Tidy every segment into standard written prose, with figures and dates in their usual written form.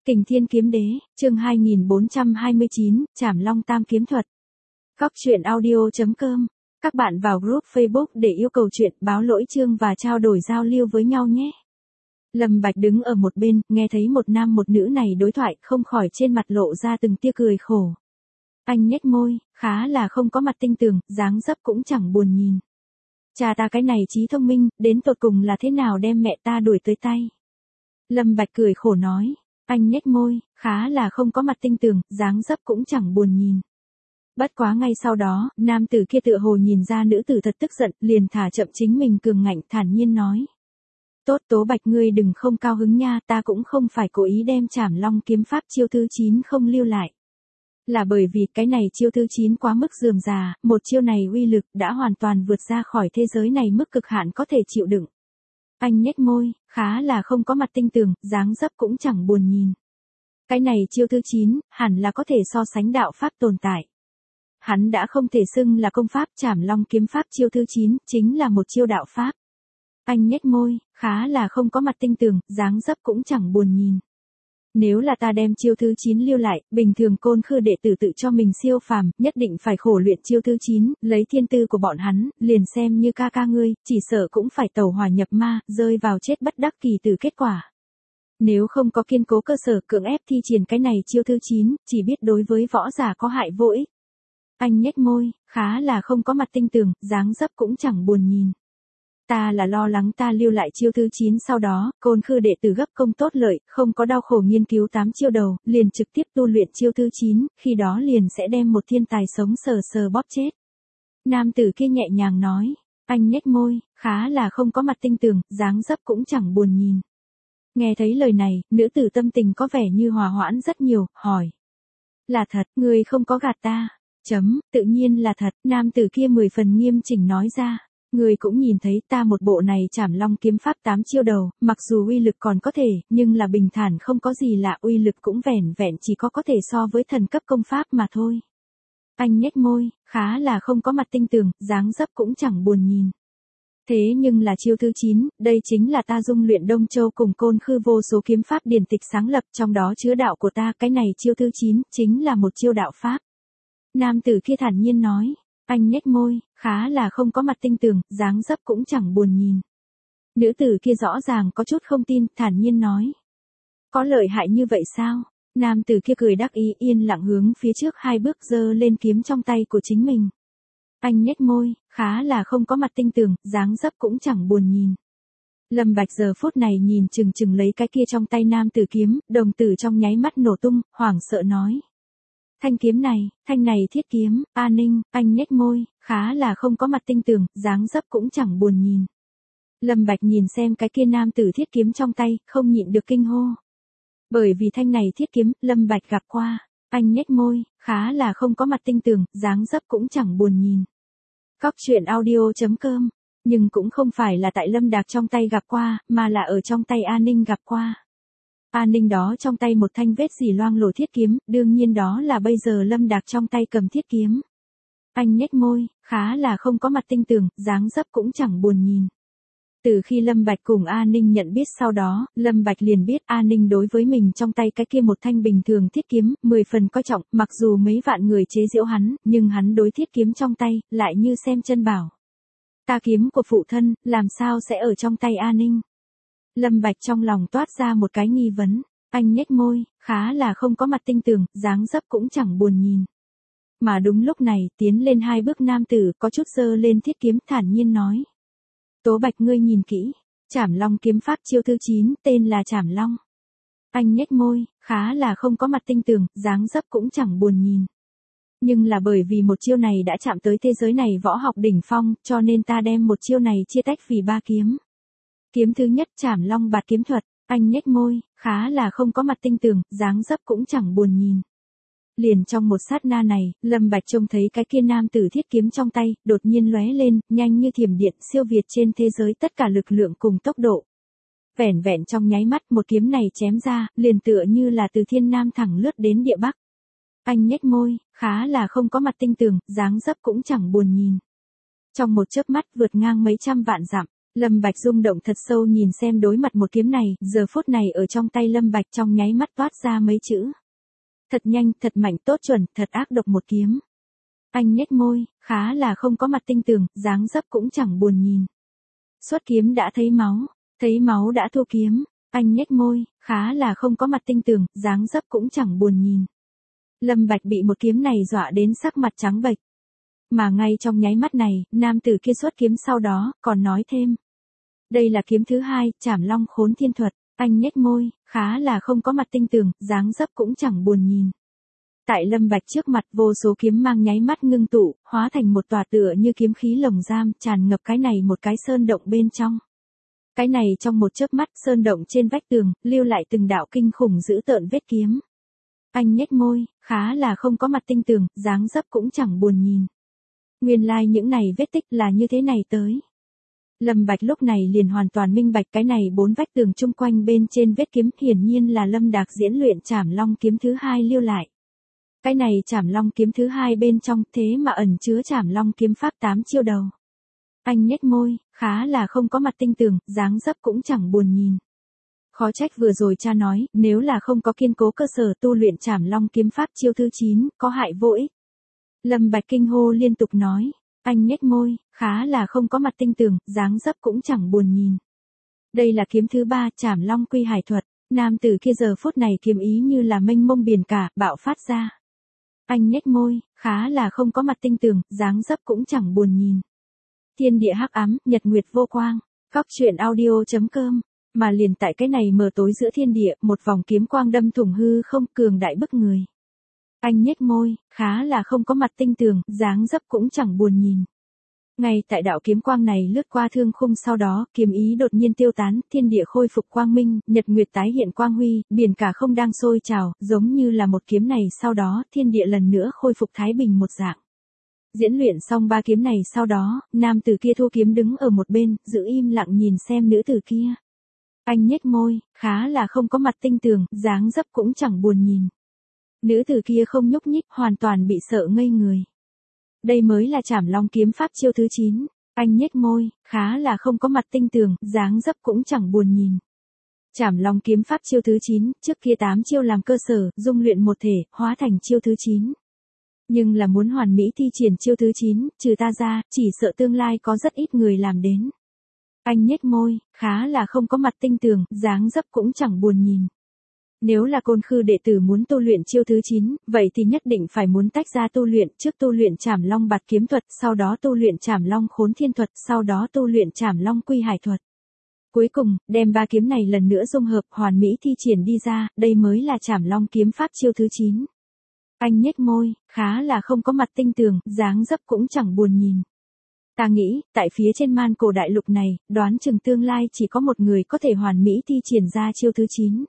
Kình Thiên Kiếm Đế, chương 2429, Trảm Long Tam Kiếm Thuật. Góc truyện audio.com. Các bạn vào group Facebook để yêu cầu chuyện, báo lỗi chương và trao đổi giao lưu với nhau nhé. Lâm Bạch đứng ở một bên, nghe thấy một nam một nữ này đối thoại, không khỏi trên mặt lộ ra từng tia cười khổ. Anh nhếch môi, khá là không có mặt tinh tường, dáng dấp cũng chẳng buồn nhìn. Cha ta cái này trí thông minh, đến tột cùng là thế nào đem mẹ ta đuổi tới tay. Lâm Bạch cười khổ nói. Anh nhếch môi, khá là không có mặt tinh tường, dáng dấp cũng chẳng buồn nhìn. Bất quá ngay sau đó, nam tử kia tựa hồ nhìn ra nữ tử thật tức giận, liền thả chậm chính mình cường ngạnh thản nhiên nói. Tốt Tố Bạch ngươi đừng không cao hứng nha, ta cũng không phải cố ý đem Trảm Long kiếm pháp chiêu thứ 9 không lưu lại. Là bởi vì cái này chiêu thứ 9 quá mức rườm rà, một chiêu này uy lực đã hoàn toàn vượt ra khỏi thế giới này mức cực hạn có thể chịu đựng. Anh nhếch môi, khá là không có mặt tinh tường, dáng dấp cũng chẳng buồn nhìn. Cái này chiêu thứ 9, hẳn là có thể so sánh đạo pháp tồn tại. Hắn đã không thể xưng là công pháp, Trảm Long kiếm pháp chiêu thứ 9, chính là một chiêu đạo pháp. Anh nhếch môi, khá là không có mặt tinh tường, dáng dấp cũng chẳng buồn nhìn. Nếu là ta đem chiêu thứ 9 lưu lại, bình thường Côn Khư đệ tử tự cho mình siêu phàm, nhất định phải khổ luyện chiêu thứ 9, lấy thiên tư của bọn hắn, liền xem như ca ca ngươi, chỉ sợ cũng phải tẩu hỏa nhập ma, rơi vào chết bất đắc kỳ từ kết quả. Nếu không có kiên cố cơ sở cưỡng ép thi triển cái này chiêu thứ 9, chỉ biết đối với võ giả có hại vô ích. Anh nhếch môi, khá là không có mặt tinh tường, dáng dấp cũng chẳng buồn nhìn. Ta là lo lắng ta lưu lại chiêu thứ 9 sau đó, Côn Khư đệ tử gấp công tốt lợi, không có đau khổ nghiên cứu 8 chiêu đầu, liền trực tiếp tu luyện chiêu thứ 9, khi đó liền sẽ đem một thiên tài sống sờ sờ bóp chết. Nam tử kia nhẹ nhàng nói, anh nhếch môi, khá là không có mặt tinh tường, dáng dấp cũng chẳng buồn nhìn. Nghe thấy lời này, nữ tử tâm tình có vẻ như hòa hoãn rất nhiều, hỏi. Là thật, ngươi không có gạt ta. Tự nhiên là thật, nam tử kia 10 phần nghiêm chỉnh nói ra. Người cũng nhìn thấy ta một bộ này Trảm Long kiếm pháp 8 chiêu đầu, mặc dù uy lực còn có thể, nhưng là bình thản không có gì lạ, uy lực cũng vẻn vẹn chỉ có thể so với thần cấp công pháp mà thôi. Anh nhếch môi, khá là không có mặt tinh tường, dáng dấp cũng chẳng buồn nhìn. Thế nhưng là chiêu thứ 9, đây chính là ta dung luyện Đông Châu cùng Côn Khư vô số kiếm pháp điển tịch sáng lập, trong đó chứa đạo của ta, cái này chiêu thứ 9, chính là một chiêu đạo pháp. Nam tử kia thản nhiên nói. Anh nhếch môi, khá là không có mặt tinh tường, dáng dấp cũng chẳng buồn nhìn. Nữ tử kia rõ ràng có chút không tin, thản nhiên nói. Có lợi hại như vậy sao? Nam tử kia cười đắc ý yên lặng hướng phía trước 2 bước giơ lên kiếm trong tay của chính mình. Anh nhếch môi, khá là không có mặt tinh tường, dáng dấp cũng chẳng buồn nhìn. Lâm Bạch giờ phút này nhìn chừng chừng lấy cái kia trong tay nam tử kiếm, đồng tử trong nháy mắt nổ tung, hoảng sợ nói. Thanh kiếm này, thanh này thiết kiếm, A Ninh, anh nhếch môi, khá là không có mặt tinh tường, dáng dấp cũng chẳng buồn nhìn. Lâm Bạch nhìn xem cái kia nam tử thiết kiếm trong tay, không nhịn được kinh hô. Bởi vì thanh này thiết kiếm, Lâm Bạch gặp qua, anh nhếch môi, khá là không có mặt tinh tường, dáng dấp cũng chẳng buồn nhìn. Góc truyện audio.com, nhưng cũng không phải là tại Lâm Đạc trong tay gặp qua, mà là ở trong tay A Ninh gặp qua. A Ninh đó trong tay một thanh vết dỉ loang lổ thiết kiếm, đương nhiên đó là bây giờ Lâm Đạc trong tay cầm thiết kiếm. Anh nhếch môi, khá là không có mặt tinh tường, dáng dấp cũng chẳng buồn nhìn. Từ khi Lâm Bạch cùng A Ninh nhận biết sau đó, Lâm Bạch liền biết A Ninh đối với mình trong tay cái kia một thanh bình thường thiết kiếm, 10 phần coi trọng, mặc dù mấy vạn người chế giễu hắn, nhưng hắn đối thiết kiếm trong tay, lại như xem chân bảo. Ta kiếm của phụ thân, làm sao sẽ ở trong tay A Ninh? Lâm Bạch trong lòng toát ra một cái nghi vấn, anh nhếch môi, khá là không có mặt tinh tường, dáng dấp cũng chẳng buồn nhìn. Mà đúng lúc này, tiến lên 2 bước nam tử, có chút giơ lên thiết kiếm, thản nhiên nói. Tố Bạch ngươi nhìn kỹ, Trảm Long kiếm pháp chiêu thứ 9, tên là Trảm Long. Anh nhếch môi, khá là không có mặt tinh tường, dáng dấp cũng chẳng buồn nhìn. Nhưng là bởi vì một chiêu này đã chạm tới thế giới này võ học đỉnh phong, cho nên ta đem một chiêu này chia tách vì 3 kiếm. Kiếm thứ nhất Trảm Long bạt kiếm thuật, anh nhếch môi, khá là không có mặt tinh tường, dáng dấp cũng chẳng buồn nhìn. Liền trong một sát na này, Lâm Bạch trông thấy cái kia nam tử thiết kiếm trong tay, đột nhiên lóe lên, nhanh như thiểm điện, siêu việt trên thế giới tất cả lực lượng cùng tốc độ. Vẻn vẹn trong nháy mắt một kiếm này chém ra, liền tựa như là từ thiên nam thẳng lướt đến địa bắc. Anh nhếch môi, khá là không có mặt tinh tường, dáng dấp cũng chẳng buồn nhìn. Trong một chớp mắt vượt ngang mấy trăm vạn dặm. Lâm Bạch rung động thật sâu nhìn xem đối mặt một kiếm này, giờ phút này ở trong tay Lâm Bạch trong nháy mắt toát ra mấy chữ. Thật nhanh, thật mạnh, tốt chuẩn, thật ác độc một kiếm. Anh nhếch môi, khá là không có mặt tinh tường, dáng dấp cũng chẳng buồn nhìn. Xuất kiếm đã thấy máu đã thu kiếm. Anh nhếch môi, khá là không có mặt tinh tường, dáng dấp cũng chẳng buồn nhìn. Lâm Bạch bị một kiếm này dọa đến sắc mặt trắng bệch. Mà ngay trong nháy mắt này, nam tử kia xuất kiếm sau đó, còn nói thêm. Đây là kiếm thứ hai, Trảm Long Khốn Thiên Thuật. Anh nhếch môi, khá là không có mặt tinh tường, dáng dấp cũng chẳng buồn nhìn. Tại Lâm Bạch trước mặt vô số kiếm mang nháy mắt ngưng tụ, hóa thành một tòa tựa như kiếm khí lồng giam, tràn ngập cái này một cái sơn động bên trong. Cái này trong một chớp mắt, sơn động trên vách tường, lưu lại từng đạo kinh khủng dữ tợn vết kiếm. Anh nhếch môi, khá là không có mặt tinh tường, dáng dấp cũng chẳng buồn nhìn. Nguyên lai những này vết tích là như thế này tới. Lâm Bạch lúc này liền hoàn toàn minh bạch cái này 4 vách tường chung quanh bên trên vết kiếm hiển nhiên là Lâm Đạc diễn luyện Trảm Long kiếm thứ hai lưu lại. Cái này Trảm Long kiếm thứ hai bên trong thế mà ẩn chứa Trảm Long kiếm pháp 8 chiêu đầu. Anh nhếch môi, khá là không có mặt tinh tường, dáng dấp cũng chẳng buồn nhìn. Khó trách vừa rồi cha nói, nếu là không có kiên cố cơ sở tu luyện Trảm Long kiếm pháp chiêu thứ 9, có hại vô ích. Lâm Bạch kinh hô liên tục nói, anh nhếch môi, khá là không có mặt tinh tường, dáng dấp cũng chẳng buồn nhìn. Đây là kiếm thứ 3, Trảm Long Quy Hải Thuật. Nam tử kia giờ phút này kiếm ý như là mênh mông biển cả, bạo phát ra. Anh nhếch môi, khá là không có mặt tinh tường, dáng dấp cũng chẳng buồn nhìn. Thiên địa hắc ám, nhật nguyệt vô quang. Cóc truyện audio.com. Mà liền tại cái này mờ tối giữa thiên địa, một vòng kiếm quang đâm thủng hư không, cường đại bức người. Anh nhếch môi, khá là không có mặt tinh tường, dáng dấp cũng chẳng buồn nhìn. Ngay tại đạo kiếm quang này lướt qua thương khung sau đó, kiếm ý đột nhiên tiêu tán, thiên địa khôi phục quang minh, nhật nguyệt tái hiện quang huy, biển cả không đang sôi trào, giống như là một kiếm này sau đó, thiên địa lần nữa khôi phục thái bình một dạng. Diễn luyện xong 3 kiếm này sau đó, nam tử kia thu kiếm đứng ở một bên, giữ im lặng nhìn xem nữ tử kia. Anh nhếch môi, khá là không có mặt tinh tường, dáng dấp cũng chẳng buồn nhìn. Nữ tử kia không nhúc nhích, hoàn toàn bị sợ ngây người. Đây mới là Trảm Long kiếm pháp chiêu thứ 9. Anh nhếch môi, khá là không có mặt tinh tường, dáng dấp cũng chẳng buồn nhìn. Trảm Long kiếm pháp chiêu thứ 9, trước kia 8 chiêu làm cơ sở, dung luyện một thể, hóa thành chiêu thứ 9. Nhưng là muốn hoàn mỹ thi triển chiêu thứ 9, trừ ta ra, chỉ sợ tương lai có rất ít người làm đến. Anh nhếch môi, khá là không có mặt tinh tường, dáng dấp cũng chẳng buồn nhìn. Nếu là Côn Khư đệ tử muốn tu luyện chiêu thứ 9, vậy thì nhất định phải muốn tách ra tu luyện, trước tu luyện Trảm Long Bạt kiếm thuật, sau đó tu luyện Trảm Long Khốn Thiên thuật, sau đó tu luyện Trảm Long Quy Hải thuật. Cuối cùng, đem 3 kiếm này lần nữa dung hợp, hoàn mỹ thi triển đi ra, đây mới là Trảm Long kiếm pháp chiêu thứ 9. Anh nhếch môi, khá là không có mặt tinh tường, dáng dấp cũng chẳng buồn nhìn. Ta nghĩ, tại phía trên man cổ đại lục này, đoán chừng tương lai chỉ có một người có thể hoàn mỹ thi triển ra chiêu thứ 9.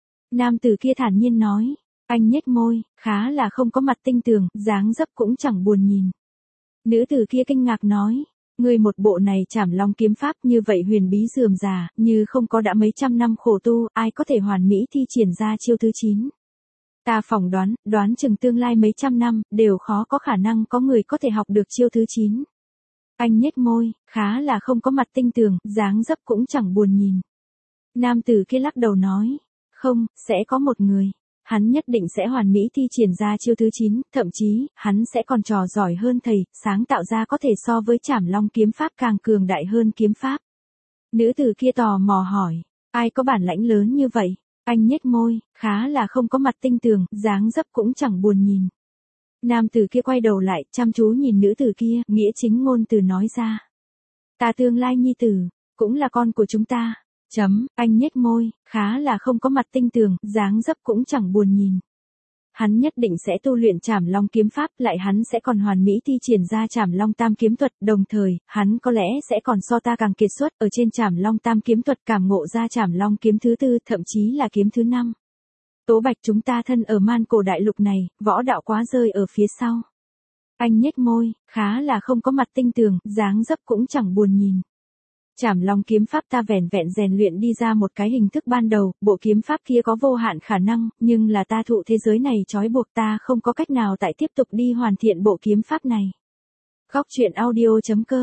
Nam tử kia thản nhiên nói, anh nhếch môi, khá là không có mặt tinh tường, dáng dấp cũng chẳng buồn nhìn. Nữ tử kia kinh ngạc nói, người một bộ này Trảm Long kiếm pháp như vậy huyền bí rườm rà, như không có đã mấy trăm năm khổ tu, ai có thể hoàn mỹ thi triển ra chiêu thứ 9. Ta phỏng đoán chừng tương lai mấy trăm năm, đều khó có khả năng có người có thể học được chiêu thứ 9. Anh nhếch môi, khá là không có mặt tinh tường, dáng dấp cũng chẳng buồn nhìn. Nam tử kia lắc đầu nói, không, sẽ có một người. Hắn nhất định sẽ hoàn mỹ thi triển ra chiêu thứ 9, thậm chí, hắn sẽ còn trò giỏi hơn thầy, sáng tạo ra có thể so với Trảm Long kiếm pháp càng cường đại hơn kiếm pháp. Nữ tử kia tò mò hỏi, ai có bản lãnh lớn như vậy? Anh nhếch môi, khá là không có mặt tinh tường, dáng dấp cũng chẳng buồn nhìn. Nam tử kia quay đầu lại, chăm chú nhìn nữ tử kia, nghĩa chính ngôn từ nói ra. Ta tương lai nhi tử, cũng là con của chúng ta. Anh nhếch môi, khá là không có mặt tinh tường, dáng dấp cũng chẳng buồn nhìn. Hắn nhất định sẽ tu luyện Trảm Long kiếm pháp, lại hắn sẽ còn hoàn mỹ thi triển ra Trảm Long Tam kiếm thuật, đồng thời, hắn có lẽ sẽ còn so ta càng kiệt xuất, ở trên Trảm Long Tam kiếm thuật cảm ngộ ra Trảm Long kiếm thứ 4, thậm chí là kiếm thứ 5. Tố Bạch chúng ta thân ở man cổ đại lục này, võ đạo quá rơi ở phía sau. Anh nhếch môi, khá là không có mặt tinh tường, dáng dấp cũng chẳng buồn nhìn. Trảm Long kiếm pháp ta vẻn vẹn rèn luyện đi ra một cái hình thức ban đầu, bộ kiếm pháp kia có vô hạn khả năng, nhưng là ta thụ thế giới này trói buộc ta không có cách nào tại tiếp tục đi hoàn thiện bộ kiếm pháp này. Góc truyện audio.com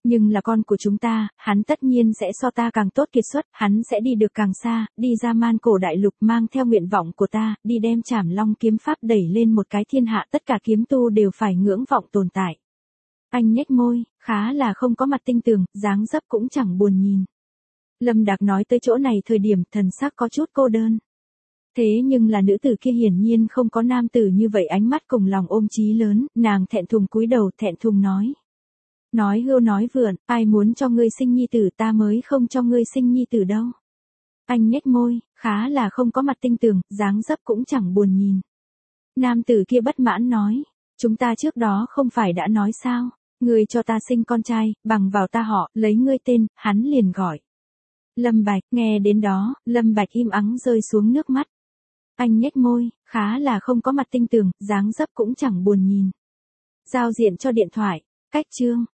Nhưng là con của chúng ta, hắn tất nhiên sẽ so ta càng tốt kiệt xuất, hắn sẽ đi được càng xa, đi ra man cổ đại lục mang theo nguyện vọng của ta, đi đem Trảm Long kiếm pháp đẩy lên một cái thiên hạ tất cả kiếm tu đều phải ngưỡng vọng tồn tại. Anh nhếch môi, khá là không có mặt tinh tường, dáng dấp cũng chẳng buồn nhìn. Lâm Đạc nói tới chỗ này thời điểm thần sắc có chút cô đơn. Thế nhưng là nữ tử kia hiển nhiên không có nam tử như vậy ánh mắt cùng lòng ôm chí lớn, nàng thẹn thùng cúi đầu thẹn thùng nói. Nói hưu nói vượn, ai muốn cho ngươi sinh nhi tử ta mới không cho ngươi sinh nhi tử đâu. Anh nhếch môi, khá là không có mặt tinh tường, dáng dấp cũng chẳng buồn nhìn. Nam tử kia bất mãn nói, chúng ta trước đó không phải đã nói sao, ngươi cho ta sinh con trai, bằng vào ta họ, lấy ngươi tên, hắn liền gọi. Lâm Bạch, nghe đến đó, Lâm Bạch im ắng rơi xuống nước mắt. Anh nhếch môi, khá là không có mặt tinh tường, dáng dấp cũng chẳng buồn nhìn. Giao diện cho điện thoại, cách chương.